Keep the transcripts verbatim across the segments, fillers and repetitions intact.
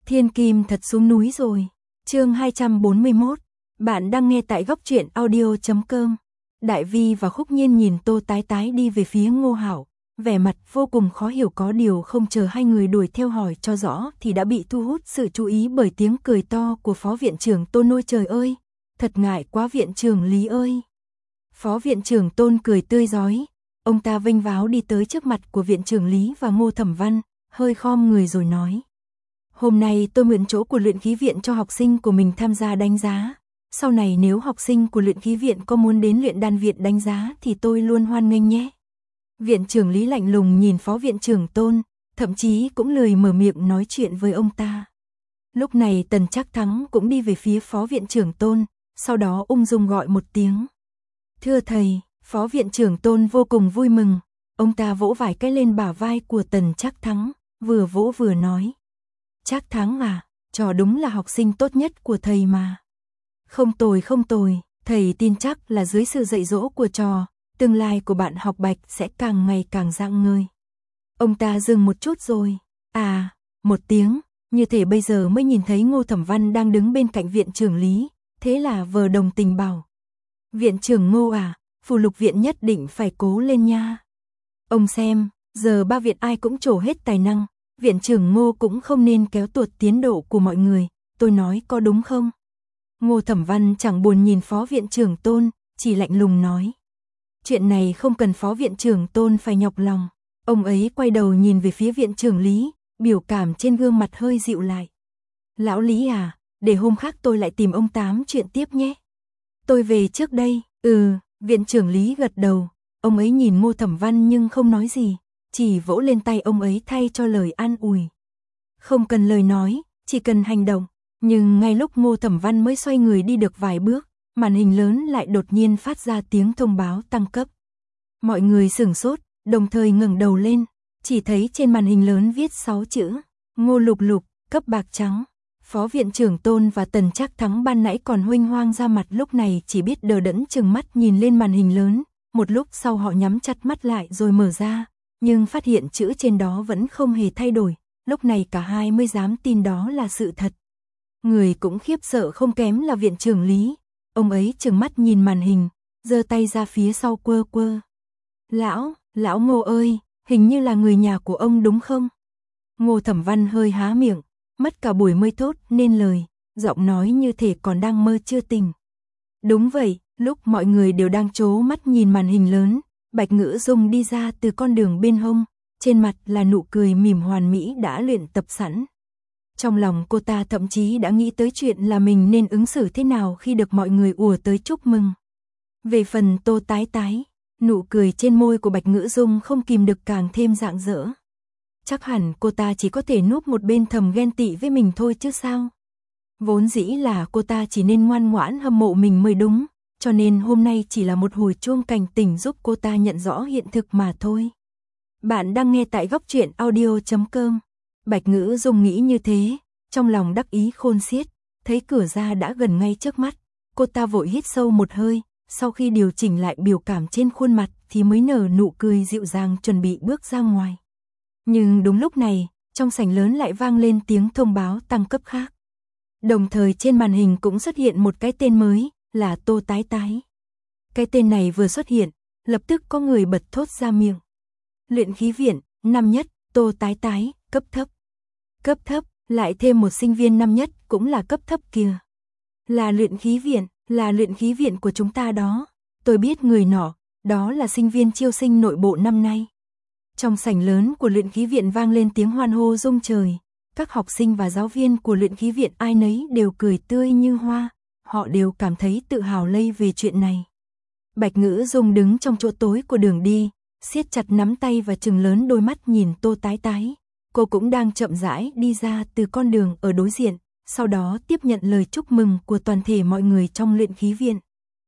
Thiên Kim thật xuống núi rồi. Chương hai trăm bốn mươi mốt. Bạn đang nghe tại góc truyện audio chấm com. Đại Vi và Khúc Nhiên nhìn Tô Tái Tái đi về phía Ngô Hạo, vẻ mặt vô cùng khó hiểu, có điều không chờ hai người đuổi theo hỏi cho rõ thì đã bị thu hút sự chú ý bởi tiếng cười to của Phó Viện trưởng Tôn. Ôi trời ơi, thật ngại quá Viện trưởng Lý ơi. Phó Viện trưởng Tôn cười tươi rói, ông ta vênh váo đi tới trước mặt của Viện trưởng Lý và Ngô Thẩm Văn, hơi khom người rồi nói. Hôm nay tôi mượn chỗ của luyện khí viện cho học sinh của mình tham gia đánh giá. Sau này nếu học sinh của luyện khí viện có muốn đến luyện đan viện đánh giá thì tôi luôn hoan nghênh nhé. Viện trưởng Lý lạnh lùng nhìn Phó Viện trưởng Tôn, thậm chí cũng lười mở miệng nói chuyện với ông ta. Lúc này Tần Trác Thắng cũng đi về phía Phó Viện trưởng Tôn, sau đó ung dung gọi một tiếng. Thưa thầy, Phó Viện trưởng Tôn vô cùng vui mừng, ông ta vỗ vài cái lên bả vai của Tần Trác Thắng, vừa vỗ vừa nói. Trác Thắng à, trò đúng là học sinh tốt nhất của thầy mà. Không tồi không tồi, thầy tin chắc là dưới sự dạy dỗ của trò, tương lai của bạn học Bạch sẽ càng ngày càng rạng ngời. Ông ta dừng một chút rồi, à, một tiếng, như thể bây giờ mới nhìn thấy Ngô Thẩm Văn đang đứng bên cạnh Viện trưởng Lý, thế là vờ đồng tình bảo. Viện trưởng Ngô à, phù lục viện nhất định phải cố lên nha. Ông xem, giờ ba viện ai cũng trổ hết tài năng, Viện trưởng Ngô cũng không nên kéo tuột tiến độ của mọi người, tôi nói có đúng không? Ngô Thẩm Văn chẳng buồn nhìn Phó Viện trưởng Tôn, chỉ lạnh lùng nói. Chuyện này không cần Phó Viện trưởng Tôn phải nhọc lòng. Ông ấy quay đầu nhìn về phía Viện trưởng Lý, biểu cảm trên gương mặt hơi dịu lại. Lão Lý à, để hôm khác tôi lại tìm ông tám chuyện tiếp nhé. Tôi về trước đây. Ừ, Viện trưởng Lý gật đầu. Ông ấy nhìn Ngô Thẩm Văn nhưng không nói gì, chỉ vỗ lên tay ông ấy thay cho lời an ủi. Không cần lời nói, chỉ cần hành động. Nhưng ngay lúc Ngô Thẩm Văn mới xoay người đi được vài bước, màn hình lớn lại đột nhiên phát ra tiếng thông báo tăng cấp. Mọi người sửng sốt, đồng thời ngẩng đầu lên, chỉ thấy trên màn hình lớn viết sáu chữ, Ngô Lục Lục, cấp bạc trắng. Phó Viện trưởng Tôn và Tần Trác Thắng ban nãy còn huênh hoang ra mặt lúc này chỉ biết đờ đẫn chừng mắt nhìn lên màn hình lớn, một lúc sau họ nhắm chặt mắt lại rồi mở ra, nhưng phát hiện chữ trên đó vẫn không hề thay đổi, lúc này cả hai mới dám tin đó là sự thật. Người cũng khiếp sợ không kém là Viện trưởng Lý, ông ấy trừng mắt nhìn màn hình, giơ tay ra phía sau quơ quơ. Lão, lão Ngô ơi, hình như là người nhà của ông đúng không? Ngô Thẩm Văn hơi há miệng, mất cả buổi mới thốt nên lời, giọng nói như thể còn đang mơ chưa tỉnh. Đúng vậy, lúc mọi người đều đang trố mắt nhìn màn hình lớn, Bạch Ngữ Dung đi ra từ con đường bên hông, trên mặt là nụ cười mỉm hoàn mỹ đã luyện tập sẵn. Trong lòng cô ta thậm chí đã nghĩ tới chuyện là mình nên ứng xử thế nào khi được mọi người ùa tới chúc mừng. Về phần Tô Tái Tái, nụ cười trên môi của Bạch Ngữ Dung không kìm được càng thêm rạng rỡ. Chắc hẳn cô ta chỉ có thể núp một bên thầm ghen tị với mình thôi chứ sao. Vốn dĩ là cô ta chỉ nên ngoan ngoãn hâm mộ mình mới đúng, cho nên hôm nay chỉ là một hồi chuông cảnh tỉnh giúp cô ta nhận rõ hiện thực mà thôi. Bạn đang nghe tại góc truyện audio chấm com. Bạch Ngữ Dung nghĩ như thế, trong lòng đắc ý khôn xiết, thấy cửa ra đã gần ngay trước mắt, cô ta vội hít sâu một hơi, sau khi điều chỉnh lại biểu cảm trên khuôn mặt thì mới nở nụ cười dịu dàng chuẩn bị bước ra ngoài. Nhưng đúng lúc này, trong sảnh lớn lại vang lên tiếng thông báo tăng cấp khác. Đồng thời trên màn hình cũng xuất hiện một cái tên mới, là Tô Tái Tái. Cái tên này vừa xuất hiện, lập tức có người bật thốt ra miệng. Luyện khí viện, năm nhất, Tô Tái Tái, cấp thấp. Cấp thấp, lại thêm một sinh viên năm nhất cũng là cấp thấp kìa. Là luyện khí viện, là luyện khí viện của chúng ta đó. Tôi biết người nọ, đó là sinh viên chiêu sinh nội bộ năm nay. Trong sảnh lớn của luyện khí viện vang lên tiếng hoan hô rung trời. Các học sinh và giáo viên của luyện khí viện ai nấy đều cười tươi như hoa. Họ đều cảm thấy tự hào lây về chuyện này. Bạch Ngữ Dung đứng trong chỗ tối của đường đi, siết chặt nắm tay và trừng lớn đôi mắt nhìn Tô Tái Tái. Cô cũng đang chậm rãi đi ra từ con đường ở đối diện, sau đó tiếp nhận lời chúc mừng của toàn thể mọi người trong luyện khí viện.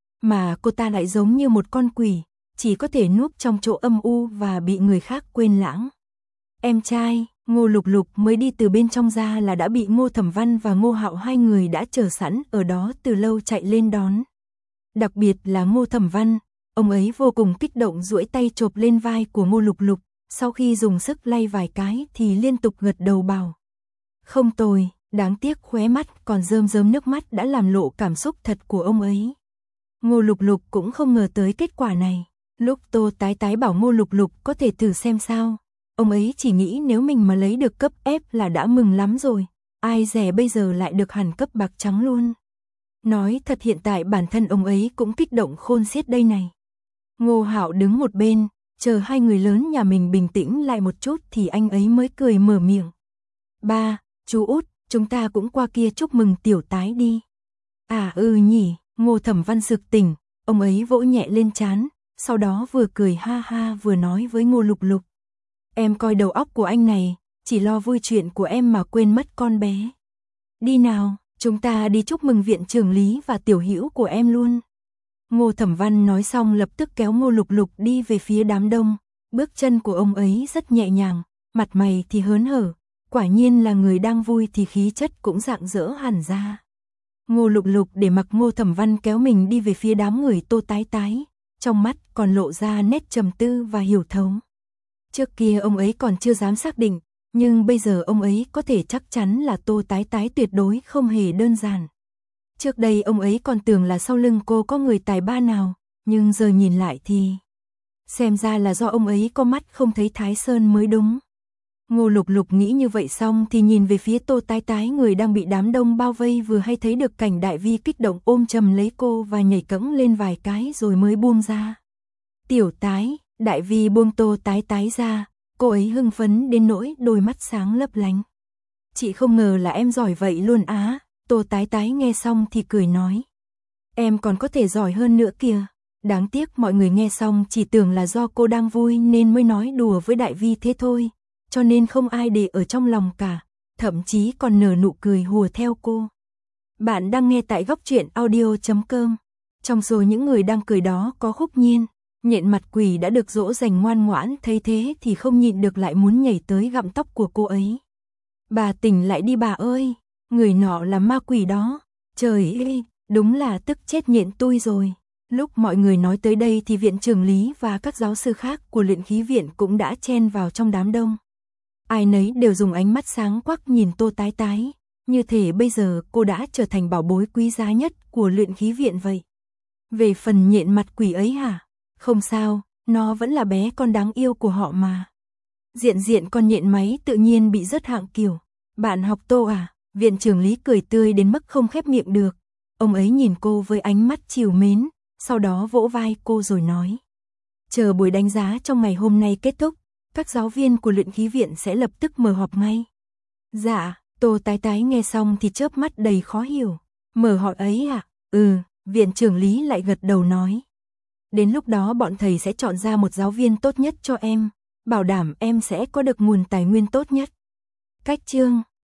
Mà cô ta lại giống như một con quỷ, chỉ có thể núp trong chỗ âm u và bị người khác quên lãng. Em trai, Ngô Lục Lục mới đi từ bên trong ra là đã bị Ngô Thẩm Văn và Ngô Hạo hai người đã chờ sẵn ở đó từ lâu chạy lên đón. Đặc biệt là Ngô Thẩm Văn, ông ấy vô cùng kích động duỗi tay chộp lên vai của Ngô Lục Lục, sau khi dùng sức lay vài cái thì liên tục gật đầu bảo. Không tồi, Đáng tiếc khóe mắt còn rơm rớm nước mắt đã làm lộ cảm xúc thật của ông ấy. Ngô Lục Lục cũng không ngờ tới kết quả này. Lúc Tô Tái Tái bảo Ngô Lục Lục có thể thử xem sao, ông ấy chỉ nghĩ nếu mình mà lấy được cấp F là đã mừng lắm rồi, ai dè bây giờ lại được hẳn cấp bạc trắng luôn. Nói thật hiện tại bản thân ông ấy cũng kích động khôn xiết đây này. Ngô Hạo đứng một bên, chờ hai người lớn nhà mình bình tĩnh lại một chút thì anh ấy mới cười mở miệng. Ba, chú Út, chúng ta cũng qua kia chúc mừng Tiểu Tái đi. À ừ nhỉ, Ngô Thẩm Văn sực tỉnh, ông ấy vỗ nhẹ lên trán, sau đó vừa cười ha ha vừa nói với Ngô Lục Lục. Em coi đầu óc của anh này, chỉ lo vui chuyện của em mà quên mất con bé. Đi nào, chúng ta đi chúc mừng viện trưởng Lý và tiểu hữu của em luôn. Ngô Thẩm Văn nói xong lập tức kéo Ngô Lục Lục đi về phía đám đông, bước chân của ông ấy rất nhẹ nhàng, mặt mày thì hớn hở, quả nhiên là người đang vui thì khí chất cũng rạng rỡ hẳn ra. Ngô Lục Lục để mặc Ngô Thẩm Văn kéo mình đi về phía đám người Tô Tái Tái, trong mắt còn lộ ra nét trầm tư và hiểu thấu. Trước kia ông ấy còn chưa dám xác định, nhưng bây giờ ông ấy có thể chắc chắn là Tô Tái Tái tuyệt đối không hề đơn giản. Trước đây ông ấy còn tưởng là sau lưng cô có người tài ba nào, nhưng giờ nhìn lại thì xem ra là do ông ấy có mắt không thấy Thái Sơn mới đúng. Ngô Lục Lục nghĩ như vậy xong thì nhìn về phía Tô Tái Tái người đang bị đám đông bao vây vừa hay thấy được cảnh Đại Vi kích động ôm chầm lấy cô và nhảy cẫng lên vài cái rồi mới buông ra. Tiểu Tái, Đại Vi buông Tô Tái Tái ra, cô ấy hưng phấn đến nỗi đôi mắt sáng lấp lánh. Chị không ngờ là em giỏi vậy luôn á. Tô Tái Tái nghe xong thì cười nói. Em còn có thể giỏi hơn nữa kìa. Đáng tiếc mọi người nghe xong chỉ tưởng là do cô đang vui nên mới nói đùa với Đại Vi thế thôi. Cho nên không ai để ở trong lòng cả. Thậm chí còn nở nụ cười hùa theo cô. Bạn đang nghe tại góc truyện audio chấm com. Trong số những người đang cười đó có Khúc Nhiên. Nhện mặt quỷ đã được dỗ dành ngoan ngoãn, thấy thế thì không nhịn được lại muốn nhảy tới gặm tóc của cô ấy. Bà tỉnh lại đi bà ơi. Người nọ là ma quỷ đó. Trời ơi, đúng là tức chết nhện tui rồi. Lúc mọi người nói tới đây thì viện trưởng Lý và các giáo sư khác của luyện khí viện cũng đã chen vào trong đám đông. Ai nấy đều dùng ánh mắt sáng quắc nhìn Tô Tái Tái, như thể bây giờ cô đã trở thành bảo bối quý giá nhất của luyện khí viện vậy. Về phần nhện mặt quỷ ấy hả? Không sao, nó vẫn là bé con đáng yêu của họ mà. Diện diện con nhện máy tự nhiên bị rớt hạng kiểu. Bạn học Tô à? Viện trưởng Lý cười tươi đến mức không khép miệng được. Ông ấy nhìn cô với ánh mắt trìu mến, sau đó vỗ vai cô rồi nói. Chờ buổi đánh giá trong ngày hôm nay kết thúc, các giáo viên của luyện khí viện sẽ lập tức mở họp ngay. Dạ, Tô Tái Tái nghe xong thì chớp mắt đầy khó hiểu. Mở họp ấy à? Ừ, viện trưởng Lý lại gật đầu nói. Đến lúc đó bọn thầy sẽ chọn ra một giáo viên tốt nhất cho em, bảo đảm em sẽ có được nguồn tài nguyên tốt nhất. Cách chương